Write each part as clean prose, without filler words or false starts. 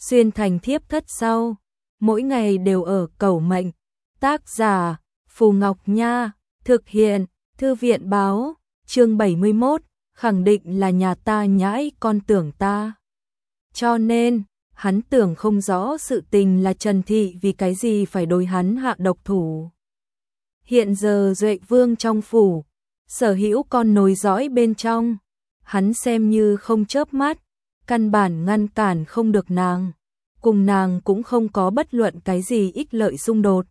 xuyên thành thiếp thất sau, mỗi ngày đều ở cầu mệnh. Tác giả Phù Ngọc Nha, thực hiện Thư viện báo, chương 71, khẳng định là nhà ta nhãi con tưởng ta. Cho nên, hắn tưởng không rõ sự tình là Trần Thị vì cái gì phải đối hắn hạ độc thủ. Hiện giờ Duệ Vương trong phủ, sở hữu con nối dõi bên trong, hắn xem như không chớp mắt, căn bản ngăn cản không được nàng, cùng nàng cũng không có bất luận cái gì ích lợi xung đột.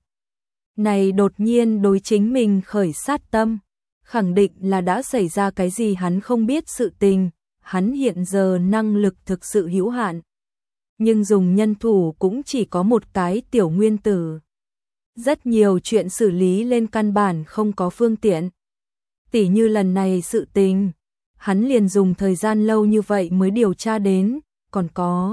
Này đột nhiên đối chính mình khởi sát tâm, khẳng định là đã xảy ra cái gì hắn không biết sự tình, hắn hiện giờ năng lực thực sự hữu hạn. Nhưng dùng nhân thủ cũng chỉ có một cái tiểu nguyên tử. Rất nhiều chuyện xử lý lên căn bản không có phương tiện. Tỉ như lần này sự tình, hắn liền dùng thời gian lâu như vậy mới điều tra đến, còn có.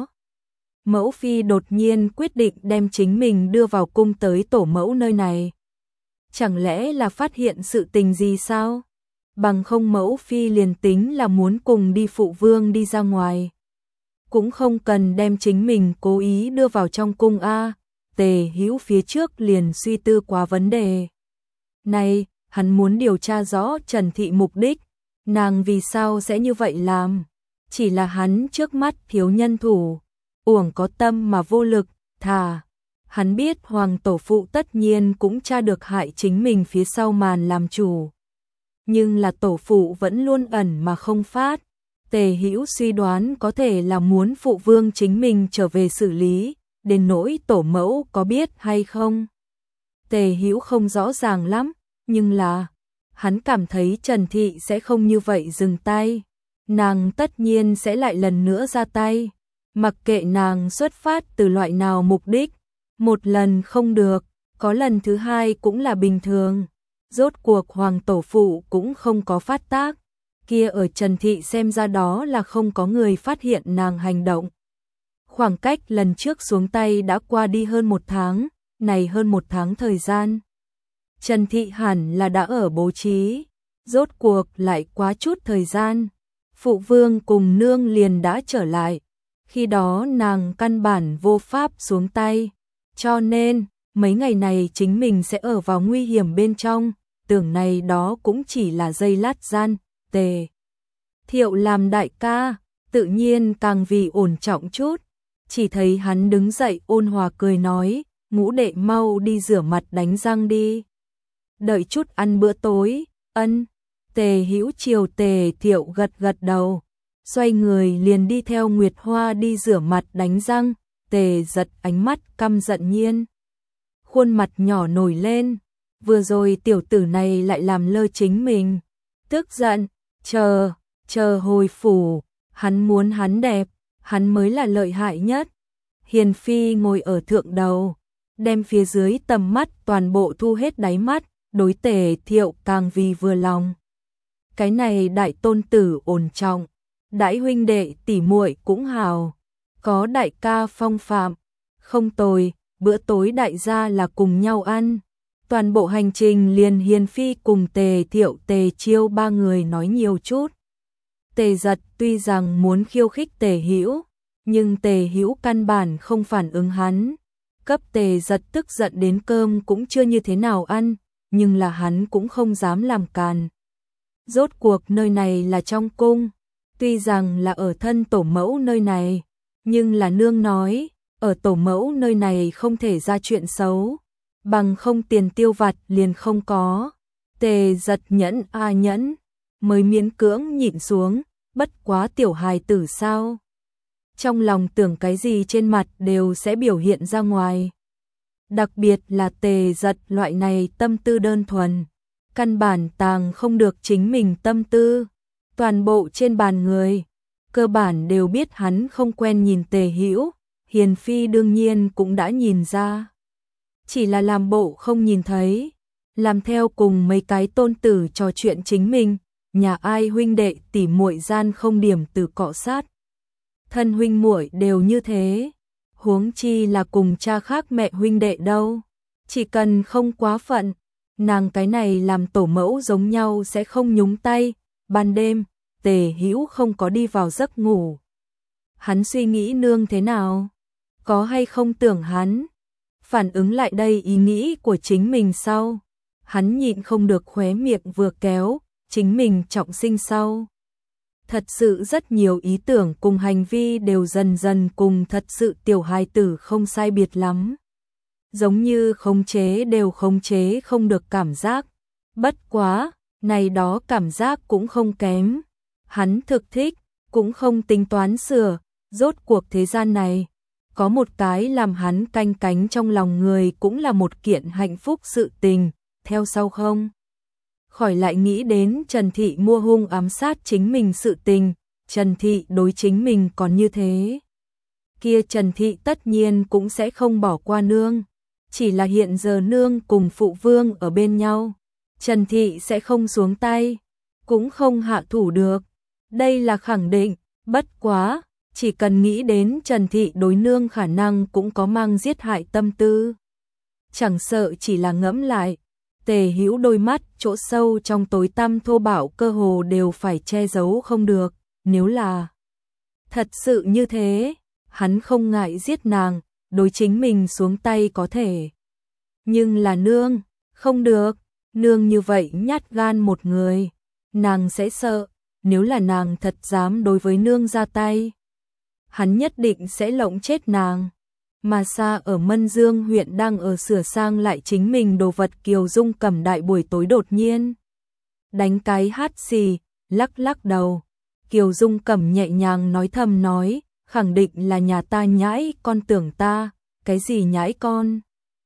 Mẫu phi đột nhiên quyết định đem chính mình đưa vào cung tới tổ mẫu nơi này. Chẳng lẽ là phát hiện sự tình gì sao? Bằng không mẫu phi liền tính là muốn cùng đi phụ vương đi ra ngoài. Cũng không cần đem chính mình cố ý đưa vào trong cung a. Tề Hữu phía trước liền suy tư qua vấn đề này, hắn muốn điều tra rõ Trần Thị mục đích, nàng vì sao sẽ như vậy làm. Chỉ là hắn trước mắt thiếu nhân thủ, uổng có tâm mà vô lực, thà. Hắn biết Hoàng tổ phụ tất nhiên cũng tra được hại chính mình phía sau màn làm chủ. Nhưng là tổ phụ vẫn luôn ẩn mà không phát. Tề Hữu suy đoán có thể là muốn phụ vương chính mình trở về xử lý, đến nỗi tổ mẫu có biết hay không. Tề Hữu không rõ ràng lắm, nhưng là hắn cảm thấy Trần Thị sẽ không như vậy dừng tay. Nàng tất nhiên sẽ lại lần nữa ra tay, mặc kệ nàng xuất phát từ loại nào mục đích. Một lần không được, có lần thứ hai cũng là bình thường. Rốt cuộc Hoàng tổ phụ cũng không có phát tác. Kia ở Trần Thị xem ra đó là không có người phát hiện nàng hành động. Khoảng cách lần trước xuống tay đã qua đi hơn 1 tháng, này hơn 1 tháng thời gian. Trần Thị hẳn là đã ở bố trí, rốt cuộc lại quá chút thời gian. Phụ vương cùng nương liền đã trở lại, khi đó nàng căn bản vô pháp xuống tay, cho nên mấy ngày này chính mình sẽ ở vào nguy hiểm bên trong, tưởng này đó cũng chỉ là giây lát gian. Tề Thiệu làm đại ca, tự nhiên càng vì ổn trọng chút, chỉ thấy hắn đứng dậy ôn hòa cười nói, ngũ đệ mau đi rửa mặt đánh răng đi. Đợi chút ăn bữa tối, ân. Tề Hữu chiều Tề Thiệu gật gật đầu, xoay người liền đi theo Nguyệt Hoa đi rửa mặt đánh răng. Tề Giật ánh mắt căm giận nhiên, khuôn mặt nhỏ nổi lên, vừa rồi tiểu tử này lại làm lơ chính mình, tức giận, chờ hồi phủ, hắn muốn hắn đẹp, hắn mới là lợi hại nhất. Hiền phi ngồi ở thượng đầu, đem phía dưới tầm mắt toàn bộ thu hết đáy mắt, đối Tề Thiệu càng vì vừa lòng. Cái này đại tôn tử ổn trọng, đãi huynh đệ tỉ muội cũng hào, có đại ca phong phạm, không tồi. Bữa tối đại gia là cùng nhau ăn. Toàn bộ hành trình liền Hiền phi cùng Tề Thiệu Tề Chiêu 3 người nói nhiều chút. Tề Giật tuy rằng muốn khiêu khích Tề Hữu, nhưng Tề Hữu căn bản không phản ứng hắn. Cấp Tề Giật tức giận đến cơm cũng chưa như thế nào ăn, nhưng là hắn cũng không dám làm càn. Rốt cuộc nơi này là trong cung, tuy rằng là ở thân tổ mẫu nơi này, nhưng là nương nói, ở tổ mẫu nơi này không thể ra chuyện xấu, bằng không tiền tiêu vặt liền không có. Tề Giật nhẫn nhẫn, mới miễn cưỡng nhịn xuống, bất quá tiểu hài tử sao. Trong lòng tưởng cái gì trên mặt đều sẽ biểu hiện ra ngoài. Đặc biệt là Tề Giật loại này tâm tư đơn thuần, căn bản tàng không được chính mình tâm tư. Toàn bộ trên bàn người, cơ bản đều biết hắn không quen nhìn Tề Hữu, Hiền phi đương nhiên cũng đã nhìn ra. Chỉ là làm bộ không nhìn thấy, làm theo cùng mấy cái tôn tử trò chuyện chính mình, nhà ai huynh đệ tỉ muội gian không điểm từ cọ sát. Thân huynh muội đều như thế, huống chi là cùng cha khác mẹ huynh đệ đâu. Chỉ cần không quá phận, nàng cái này làm tổ mẫu giống nhau sẽ không nhúng tay. Ban đêm, Tề Hữu không có đi vào giấc ngủ. Hắn suy nghĩ nương thế nào? có hay không tưởng hắn phản ứng lại đây ý nghĩ của chính mình sau. Hắn nhịn không được khóe miệng vừa kéo, chính mình trọng sinh sau. Thật sự rất nhiều ý tưởng cùng hành vi đều dần dần cùng thật sự tiểu hài tử không sai biệt lắm. Giống như khống chế đều khống chế không được cảm giác. Bất quá, này đó cảm giác cũng không kém. Hắn thực thích, cũng không tính toán sửa, rốt cuộc thế gian này. Có một cái làm hắn canh cánh trong lòng người cũng là một kiện hạnh phúc sự tình, theo sau không. Khỏi lại nghĩ đến Trần Thị mua hung ám sát chính mình sự tình, Trần Thị đối chính mình còn như thế. Kia Trần Thị tất nhiên cũng sẽ không bỏ qua nương, chỉ là hiện giờ nương cùng phụ vương ở bên nhau. Trần Thị sẽ không xuống tay, cũng không hạ thủ được. Đây là khẳng định, bất quá, chỉ cần nghĩ đến Trần Thị đối nương khả năng cũng có mang giết hại tâm tư. Chẳng sợ chỉ là ngẫm lại, Tề Hữu đôi mắt chỗ sâu trong tối tăm thô bạo cơ hồ đều phải che giấu không được, nếu là thật sự như thế, hắn không ngại giết nàng, đối chính mình xuống tay có thể. Nhưng là nương, không được, nương như vậy nhát gan một người, nàng sẽ sợ, nếu là nàng thật dám đối với nương ra tay, hắn nhất định sẽ lộng chết nàng. Mà xa ở Mân Dương huyện đang ở sửa sang lại chính mình đồ vật, Kiều Dung Cẩm đại buổi tối đột nhiên đánh cái hắt xì, lắc lắc đầu. Kiều Dung Cẩm nhẹ nhàng nói thầm nói, khẳng định là nhà ta nhãi con tưởng ta, cái gì nhãi con?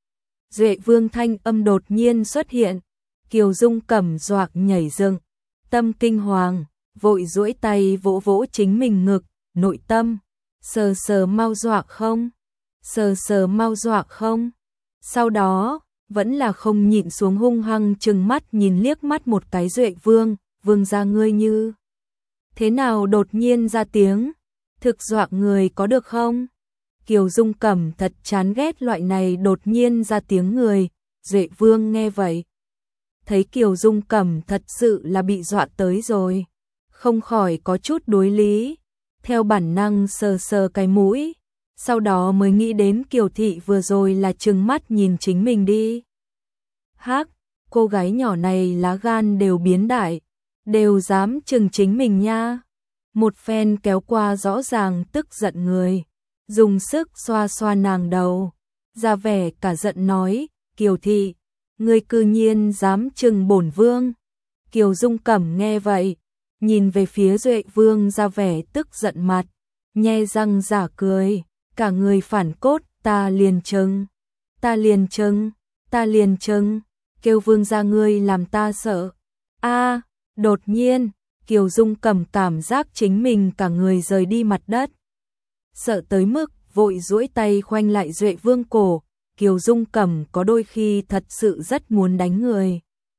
Duệ Vương thanh âm đột nhiên xuất hiện, Kiều Dung Cẩm doạc nhảy dựng, tâm kinh hoàng, vội duỗi tay vỗ vỗ chính mình ngực, nội tâm, sờ sờ mau dọa không? Sờ sờ mau dọa không? Sau đó, vẫn là không nhịn xuống hung hăng trừng mắt nhìn liếc mắt một cái Duệ Vương, vương gia ngươi như thế nào đột nhiên ra tiếng, thực dọa người có được không? Kiều Dung Cẩm thật chán ghét loại này đột nhiên ra tiếng người, Duệ Vương nghe vậy. Thấy Kiều Dung Cẩm thật sự là bị dọa tới rồi, không khỏi có chút đối lý, theo bản năng sờ sờ cái mũi. Sau đó mới nghĩ đến Kiều Thị vừa rồi là trừng mắt nhìn chính mình đi. Hắc, cô gái nhỏ này lá gan đều biến đại, đều dám trừng chính mình nha. Một phen kéo qua rõ ràng tức giận người, dùng sức xoa xoa nàng đầu, ra vẻ cả giận nói, Kiều Thị, ngươi cư nhiên dám trừng bổn vương. Kiều Dung Cẩm nghe vậy, nhìn về phía Duệ Vương ra vẻ tức giận mặt, nhe răng giả cười. Cả người phản cốt, ta liền trừng, ta liền trừng, ta liền trừng, kêu vương gia ngươi làm ta sợ. A, đột nhiên, Kiều Dung Cẩm cảm giác chính mình cả người rời đi mặt đất. Sợ tới mức vội duỗi tay khoanh lại Duệ Vương cổ, Kiều Dung Cẩm có đôi khi thật sự rất muốn đánh người.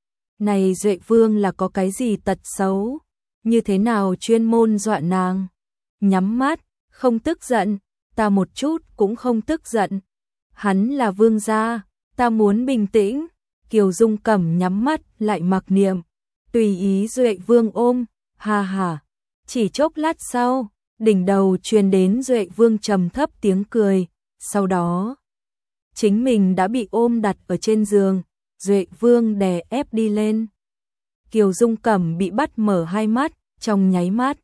Này Duệ Vương là có cái gì tật xấu, như thế nào chuyên môn dọa nàng? Nhắm mắt, không tức giận. Ta một chút cũng không tức giận. Hắn là vương gia, ta muốn bình tĩnh. Kiều Dung Cẩm nhắm mắt lại mặc niệm, tùy ý Duệ Vương ôm, ha ha. Chỉ chốc lát sau, đỉnh đầu truyền đến Duệ Vương trầm thấp tiếng cười, sau đó chính mình đã bị ôm đặt ở trên giường, Duệ Vương đè ép đi lên. Kiều Dung Cẩm bị bắt mở hai mắt, trong nháy mắt,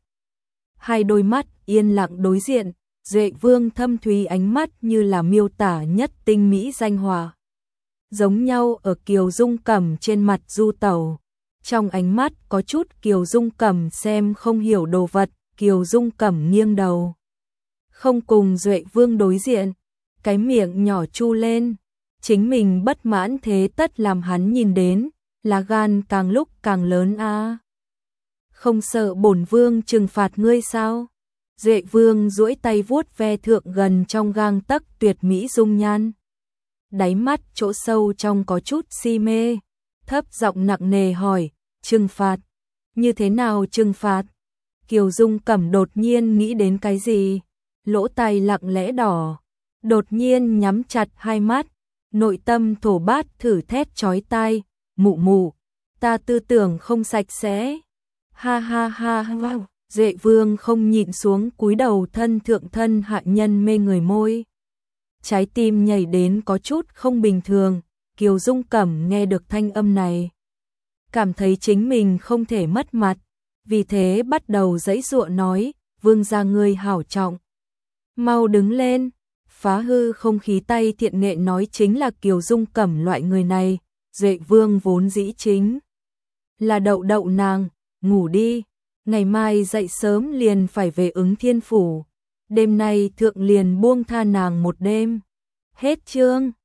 hai đôi mắt yên lặng đối diện. Duệ Vương thâm thúy ánh mắt như là miêu tả nhất tinh mỹ danh họa, giống nhau ở Kiều Dung Cẩm trên mặt du tẩu. Trong ánh mắt có chút Kiều Dung Cẩm xem không hiểu đồ vật, Kiều Dung Cẩm nghiêng đầu, không cùng Duệ Vương đối diện, cái miệng nhỏ chu lên, chính mình bất mãn thế tất làm hắn nhìn đến, lá gan càng lúc càng lớn a. Không sợ bổn vương trừng phạt ngươi sao? Duệ Vương duỗi tay vuốt ve thượng gần trong gang tấc tuyệt mỹ dung nhan. Đáy mắt chỗ sâu trong có chút si mê, thấp giọng nặng nề hỏi, trừng phạt? Như thế nào trừng phạt? Kiều Dung Cẩm đột nhiên nghĩ đến cái gì? Lỗ tai lặng lẽ đỏ, đột nhiên nhắm chặt hai mắt, nội tâm thổ bát thử thét chói tai, mụ mụ, ta tư tưởng không sạch sẽ. Ha ha ha ha. Duệ Vương không nhịn xuống cúi đầu thân thượng thân hạ nhân mê người môi. trái tim nhảy đến có chút không bình thường. Kiều Dung Cẩm nghe được thanh âm này, cảm thấy chính mình không thể mất mặt, vì thế bắt đầu giãy giụa nói, vương gia ngươi hảo trọng. Mau đứng lên, phá hư không khí tay thiện nghệ nói chính là Kiều Dung Cẩm loại người này, Duệ Vương vốn dĩ chính là đậu đậu nàng, ngủ đi, ngày mai dậy sớm liền phải về Ứng Thiên Phủ, đêm nay thượng liền buông tha nàng một đêm. Hết chương.